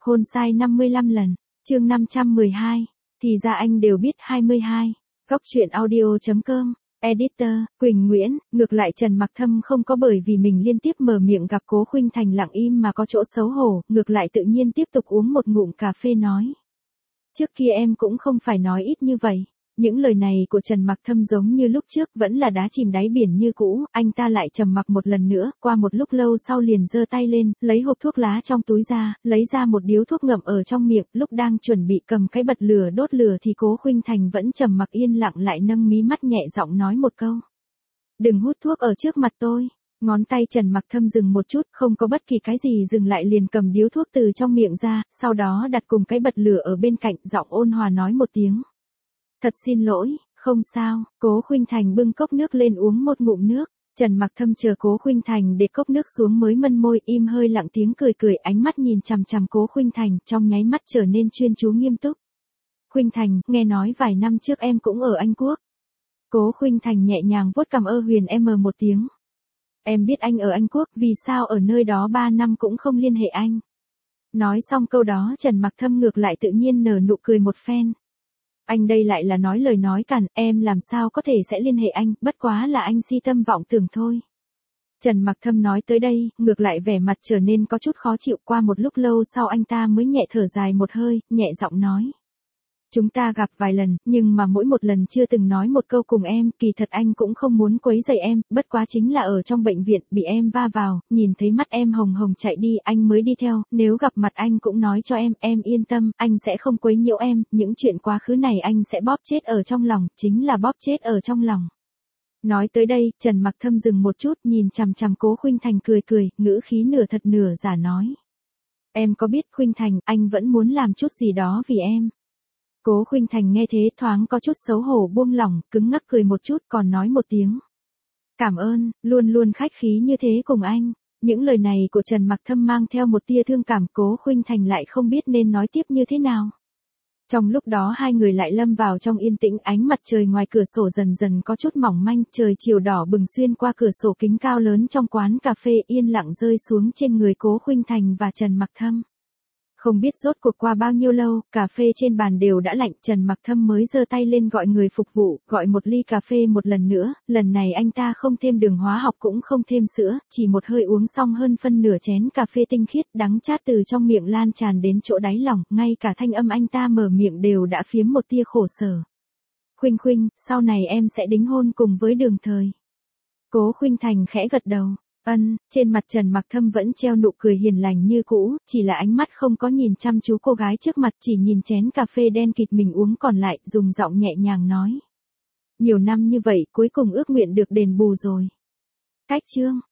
Hôn sai 55 lần. Chương 512. Thì ra anh đều biết 22. Góc truyện audio.com. Editor, Quỳnh Nguyễn. Ngược lại Trần Mặc Thâm không có bởi vì mình liên tiếp mở miệng gặp Cố Khuynh Thành lặng im mà có chỗ xấu hổ, ngược lại tự nhiên tiếp tục uống một ngụm cà phê nói. Trước kia em cũng không phải nói ít như vậy. Những lời này của Trần Mặc Thâm giống như lúc trước vẫn là đá chìm đáy biển như cũ, anh ta lại trầm mặc một lần nữa, qua một lúc lâu sau liền giơ tay lên, lấy hộp thuốc lá trong túi ra, lấy ra một điếu thuốc ngậm ở trong miệng, lúc đang chuẩn bị cầm cái bật lửa đốt lửa thì Cố Khuynh Thành vẫn trầm mặc yên lặng lại nâng mí mắt nhẹ giọng nói một câu. Đừng hút thuốc ở trước mặt tôi. Ngón tay Trần Mặc Thâm dừng một chút, không có bất kỳ cái gì dừng lại liền cầm điếu thuốc từ trong miệng ra, sau đó đặt cùng cái bật lửa ở bên cạnh, giọng ôn hòa nói một tiếng. Thật xin lỗi, không sao. Cố Khuynh Thành bưng cốc nước lên uống một ngụm nước. Trần Mặc Thâm chờ Cố Khuynh Thành để cốc nước xuống mới mân môi, im hơi lặng tiếng cười cười, ánh mắt nhìn chằm chằm Cố Khuynh Thành, trong nháy mắt trở nên chuyên chú nghiêm túc. Khuynh Thành, nghe nói vài năm trước em cũng ở Anh Quốc. Cố Khuynh Thành nhẹ nhàng vuốt cằm huyền một tiếng. Em biết anh ở Anh Quốc, vì sao ở nơi đó 3 năm cũng không liên hệ anh? Nói xong câu đó Trần Mặc Thâm ngược lại tự nhiên nở nụ cười một phen. Anh đây lại là nói lời nói cằn, em làm sao có thể sẽ liên hệ anh, bất quá là anh si tâm vọng tưởng thôi. Trần Mặc Thâm nói tới đây, ngược lại vẻ mặt trở nên có chút khó chịu, qua một lúc lâu sau anh ta mới nhẹ thở dài một hơi, nhẹ giọng nói. Chúng ta gặp vài lần, nhưng mà mỗi một lần chưa từng nói một câu cùng em, kỳ thật anh cũng không muốn quấy rầy em, bất quá chính là ở trong bệnh viện, bị em va vào, nhìn thấy mắt em hồng hồng chạy đi, anh mới đi theo, nếu gặp mặt anh cũng nói cho em yên tâm, anh sẽ không quấy nhiễu em, những chuyện quá khứ này anh sẽ bóp chết ở trong lòng, chính là bóp chết ở trong lòng. Nói tới đây, Trần Mặc Thâm dừng một chút, nhìn chằm chằm Cố Khuynh Thành cười cười, ngữ khí nửa thật nửa giả nói. Em có biết Khuynh Thành, anh vẫn muốn làm chút gì đó vì em. Cố Khuynh Thành nghe thế thoáng có chút xấu hổ buông lỏng, cứng ngắc cười một chút còn nói một tiếng. Cảm ơn, luôn luôn khách khí như thế cùng anh. Những lời này của Trần Mặc Thâm mang theo một tia thương cảm, Cố Khuynh Thành lại không biết nên nói tiếp như thế nào. Trong lúc đó hai người lại lâm vào trong yên tĩnh, ánh mặt trời ngoài cửa sổ dần dần có chút mỏng manh, trời chiều đỏ bừng xuyên qua cửa sổ kính cao lớn trong quán cà phê yên lặng rơi xuống trên người Cố Khuynh Thành và Trần Mặc Thâm. Không biết rốt cuộc qua bao nhiêu lâu, cà phê trên bàn đều đã lạnh, Trần Mặc Thâm mới giơ tay lên gọi người phục vụ, gọi một ly cà phê một lần nữa, lần này anh ta không thêm đường hóa học cũng không thêm sữa, chỉ một hơi uống xong hơn phân nửa chén cà phê tinh khiết, đắng chát từ trong miệng lan tràn đến chỗ đáy lòng, ngay cả thanh âm anh ta mở miệng đều đã phiếm một tia khổ sở. Khuynh Khuynh, sau này em sẽ đính hôn cùng với Đường Thời. Cố Khuynh Thành khẽ gật đầu. Trên mặt Trần Mặc Thâm vẫn treo nụ cười hiền lành như cũ, chỉ là ánh mắt không có nhìn chăm chú cô gái trước mặt, chỉ nhìn chén cà phê đen kịt mình uống còn lại, dùng giọng nhẹ nhàng nói. Nhiều năm như vậy, cuối cùng ước nguyện được đền bù rồi. Cách chương.